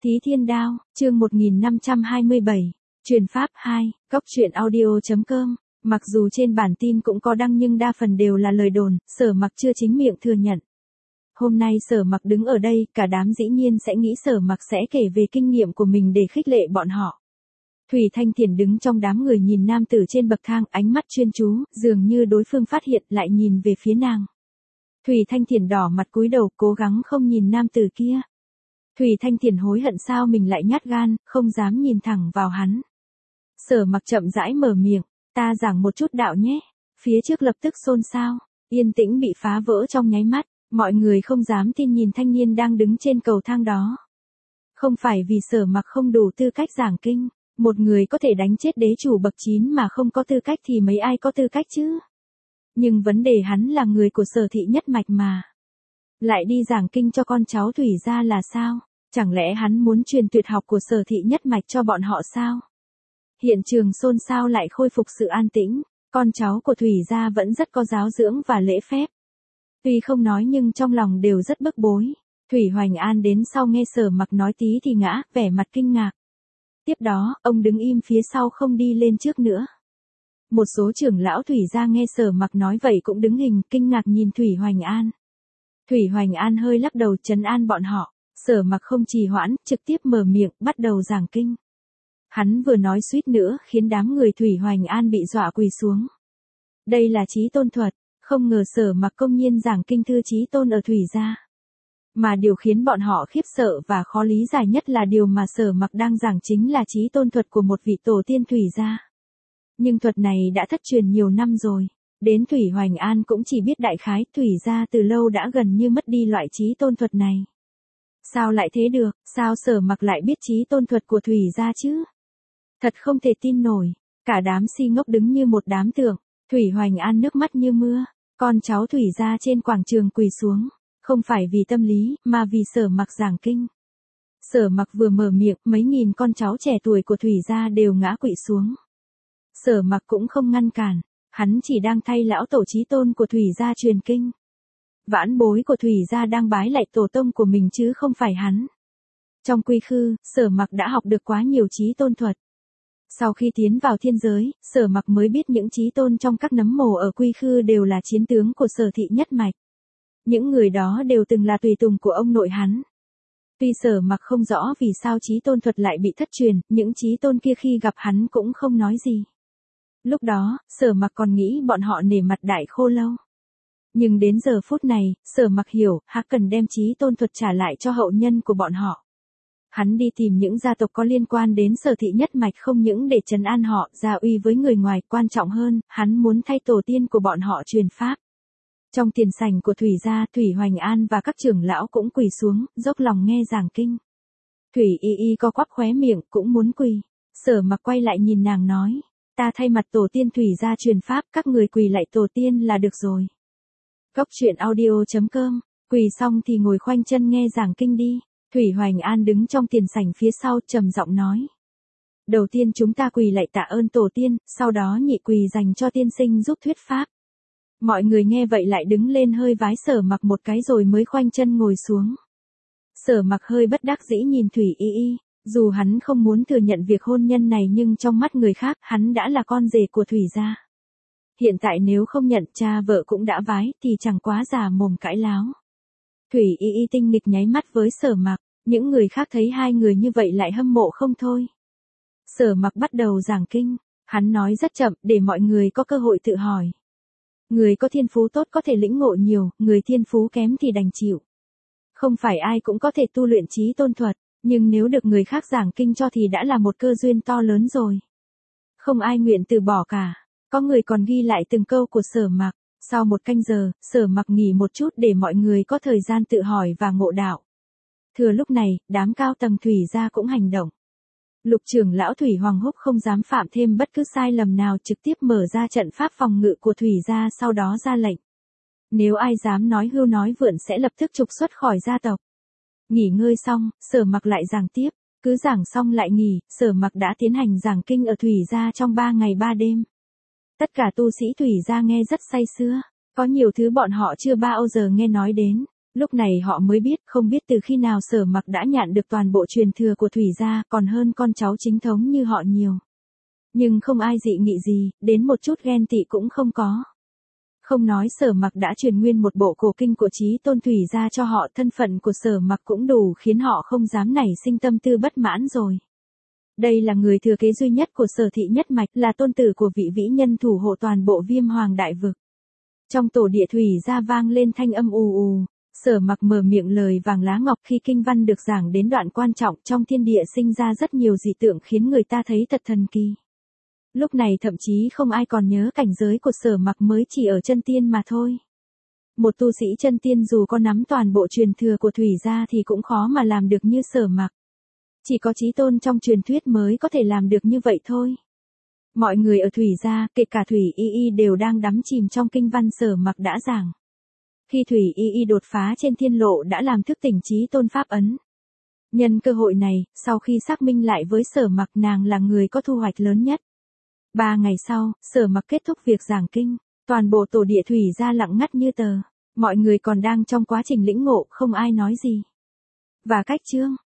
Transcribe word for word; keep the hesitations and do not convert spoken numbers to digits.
Tí Thiên Đao, chương một nghìn năm trăm hai mươi bảy, truyền pháp hai, cốc truyện audio chấm com. Mặc dù trên bản tin cũng có đăng nhưng đa phần đều là lời đồn, Sở Mặc chưa chính miệng thừa nhận. Hôm nay Sở Mặc đứng ở đây, cả đám dĩ nhiên sẽ nghĩ Sở Mặc sẽ kể về kinh nghiệm của mình để khích lệ bọn họ. Thủy Thanh Thiển đứng trong đám người nhìn nam tử trên bậc thang, ánh mắt chuyên chú, dường như đối phương phát hiện lại nhìn về phía nàng. Thủy Thanh Thiển đỏ mặt cúi đầu, cố gắng không nhìn nam tử kia. Thủy Thanh Thiển hối hận sao mình lại nhát gan, không dám nhìn thẳng vào hắn. Sở Mặc chậm rãi mở miệng, ta giảng một chút đạo nhé. Phía trước lập tức xôn xao, yên tĩnh bị phá vỡ trong nháy mắt, mọi người không dám tin nhìn thanh niên đang đứng trên cầu thang đó. Không phải vì Sở Mặc không đủ tư cách giảng kinh, một người có thể đánh chết đế chủ bậc chín mà không có tư cách thì mấy ai có tư cách chứ. Nhưng vấn đề hắn là người của Sở thị nhất mạch mà. Lại đi giảng kinh cho con cháu Thủy gia là sao? Chẳng lẽ hắn muốn truyền tuyệt học của Sở thị nhất mạch cho bọn họ sao? Hiện trường xôn xao lại khôi phục sự an tĩnh, con cháu của Thủy gia vẫn rất có giáo dưỡng và lễ phép. Tuy không nói nhưng trong lòng đều rất bức bối. Thủy Hoành An đến sau nghe Sở Mặc nói tí thì ngã, vẻ mặt kinh ngạc. Tiếp đó, ông đứng im phía sau không đi lên trước nữa. Một số trưởng lão Thủy gia nghe Sở Mặc nói vậy cũng đứng hình, kinh ngạc nhìn Thủy Hoành An. Thủy Hoành An hơi lắc đầu trấn an bọn họ, Sở Mặc không trì hoãn, trực tiếp mở miệng, bắt đầu giảng kinh. Hắn vừa nói suýt nữa khiến đám người Thủy Hoành An bị dọa quỳ xuống. Đây là Chí Tôn thuật, không ngờ Sở Mặc công nhiên giảng kinh thư Chí Tôn ở Thủy gia. Mà điều khiến bọn họ khiếp sợ và khó lý giải nhất là điều mà Sở Mặc đang giảng chính là Chí Tôn thuật của một vị tổ tiên Thủy gia. Nhưng thuật này đã thất truyền nhiều năm rồi, đến Thủy Hoành An cũng chỉ biết đại khái, Thủy gia từ lâu đã gần như mất đi loại Chí Tôn thuật này. Sao lại thế được, sao Sở Mặc lại biết Chí Tôn thuật của Thủy gia chứ? Thật không thể tin nổi, cả đám si ngốc đứng như một đám tượng, Thủy Hoành An nước mắt như mưa, con cháu Thủy gia trên quảng trường quỳ xuống, không phải vì tâm lý, mà vì Sở Mặc giảng kinh. Sở Mặc vừa mở miệng, mấy nghìn con cháu trẻ tuổi của Thủy gia đều ngã quỵ xuống. Sở Mặc cũng không ngăn cản, hắn chỉ đang thay lão tổ Chí Tôn của Thủy gia truyền kinh. Vãn bối của Thủy gia đang bái lại tổ tông của mình chứ không phải hắn. Trong quy khư, Sở Mặc đã học được quá nhiều Chí Tôn thuật. Sau khi tiến vào thiên giới, Sở Mặc mới biết những Chí Tôn trong các nấm mồ ở quy khư đều là chiến tướng của Sở thị nhất mạch. Những người đó đều từng là tùy tùng của ông nội hắn. Tuy Sở Mặc không rõ vì sao Chí Tôn thuật lại bị thất truyền, những Chí Tôn kia khi gặp hắn cũng không nói gì. Lúc đó, Sở Mặc còn nghĩ bọn họ nể mặt Đại Khô Lâu. Nhưng đến giờ phút này, Sở Mặc hiểu, hắn cần đem Chí Tôn thuật trả lại cho hậu nhân của bọn họ. Hắn đi tìm những gia tộc có liên quan đến Sở thị nhất mạch không những để trấn an họ, gia uy với người ngoài, quan trọng hơn, hắn muốn thay tổ tiên của bọn họ truyền pháp. Trong tiền sảnh của Thủy gia, Thủy Hoành An và các trưởng lão cũng quỳ xuống, dốc lòng nghe giảng kinh. Thủy Y Y co quắp khóe miệng, cũng muốn quỳ. Sở Mặc quay lại nhìn nàng nói, ta thay mặt tổ tiên Thủy gia truyền pháp, các người quỳ lại tổ tiên là được rồi. Cốc truyện audio chấm com, quỳ xong thì ngồi khoanh chân nghe giảng kinh đi. Thủy Hoành An đứng trong tiền sảnh phía sau, trầm giọng nói. Đầu tiên chúng ta quỳ lại tạ ơn tổ tiên, sau đó nhị quỳ dành cho tiên sinh giúp thuyết pháp. Mọi người nghe vậy lại đứng lên hơi vái Sở Mặc một cái rồi mới khoanh chân ngồi xuống. Sở Mặc hơi bất đắc dĩ nhìn Thủy Y Y, dù hắn không muốn thừa nhận việc hôn nhân này nhưng trong mắt người khác, hắn đã là con rể của Thủy gia. Hiện tại nếu không nhận, cha vợ cũng đã vái, thì chẳng quá già mồm cãi láo. Thủy Y Y tinh nghịch nháy mắt với Sở Mặc, những người khác thấy hai người như vậy lại hâm mộ không thôi. Sở Mặc bắt đầu giảng kinh, hắn nói rất chậm để mọi người có cơ hội tự hỏi. Người có thiên phú tốt có thể lĩnh ngộ nhiều, người thiên phú kém thì đành chịu. Không phải ai cũng có thể tu luyện Chí Tôn thuật, nhưng nếu được người khác giảng kinh cho thì đã là một cơ duyên to lớn rồi. Không ai nguyện từ bỏ cả, có người còn ghi lại từng câu của Sở Mặc. Sau một canh giờ, Sở Mặc nghỉ một chút để mọi người có thời gian tự hỏi và ngộ đạo. Thừa lúc này, đám cao tầng Thủy gia cũng hành động. Lục trưởng lão Thủy Hoàng Húc không dám phạm thêm bất cứ sai lầm nào, trực tiếp mở ra trận pháp phòng ngự của Thủy gia, sau đó ra lệnh. Nếu ai dám nói hưu nói vượn sẽ lập tức trục xuất khỏi gia tộc. Nghỉ ngơi xong, Sở Mặc lại giảng tiếp, cứ giảng xong lại nghỉ, Sở Mặc đã tiến hành giảng kinh ở Thủy gia trong ba ngày ba đêm. Tất cả tu sĩ Thủy gia nghe rất say sưa, có nhiều thứ bọn họ chưa bao giờ nghe nói đến. Lúc này họ mới biết, không biết từ khi nào Sở Mặc đã nhạn được toàn bộ truyền thừa của Thủy gia, còn hơn con cháu chính thống như họ nhiều. Nhưng không ai dị nghị gì, đến một chút ghen tị cũng không có. Không nói Sở Mặc đã truyền nguyên một bộ cổ kinh của Chí Tôn Thủy gia cho họ, thân phận của Sở Mặc cũng đủ khiến họ không dám nảy sinh tâm tư bất mãn rồi. Đây là người thừa kế duy nhất của Sở thị nhất mạch, là tôn tử của vị vĩ nhân thủ hộ toàn bộ Viêm Hoàng đại vực. Trong tổ địa Thủy gia vang lên thanh âm ù ù, Sở Mặc mở miệng lời vàng lá ngọc khi kinh văn được giảng đến đoạn quan trọng, trong thiên địa sinh ra rất nhiều dị tượng khiến người ta thấy thật thần kỳ. Lúc này thậm chí không ai còn nhớ cảnh giới của Sở Mặc mới chỉ ở chân tiên mà thôi. Một tu sĩ chân tiên dù có nắm toàn bộ truyền thừa của Thủy gia thì cũng khó mà làm được như Sở Mặc. Chỉ có Chí Tôn trong truyền thuyết mới có thể làm được như vậy thôi. Mọi người ở Thủy gia, kể cả Thủy Y Y đều đang đắm chìm trong kinh văn Sở Mặc đã giảng. Khi Thủy Y Y đột phá trên thiên lộ đã làm thức tỉnh Chí Tôn pháp ấn. Nhân cơ hội này, sau khi xác minh lại với Sở Mặc, nàng là người có thu hoạch lớn nhất. Ba ngày sau, Sở Mặc kết thúc việc giảng kinh, toàn bộ tổ địa Thủy gia lặng ngắt như tờ. Mọi người còn đang trong quá trình lĩnh ngộ, không ai nói gì. Và cách chương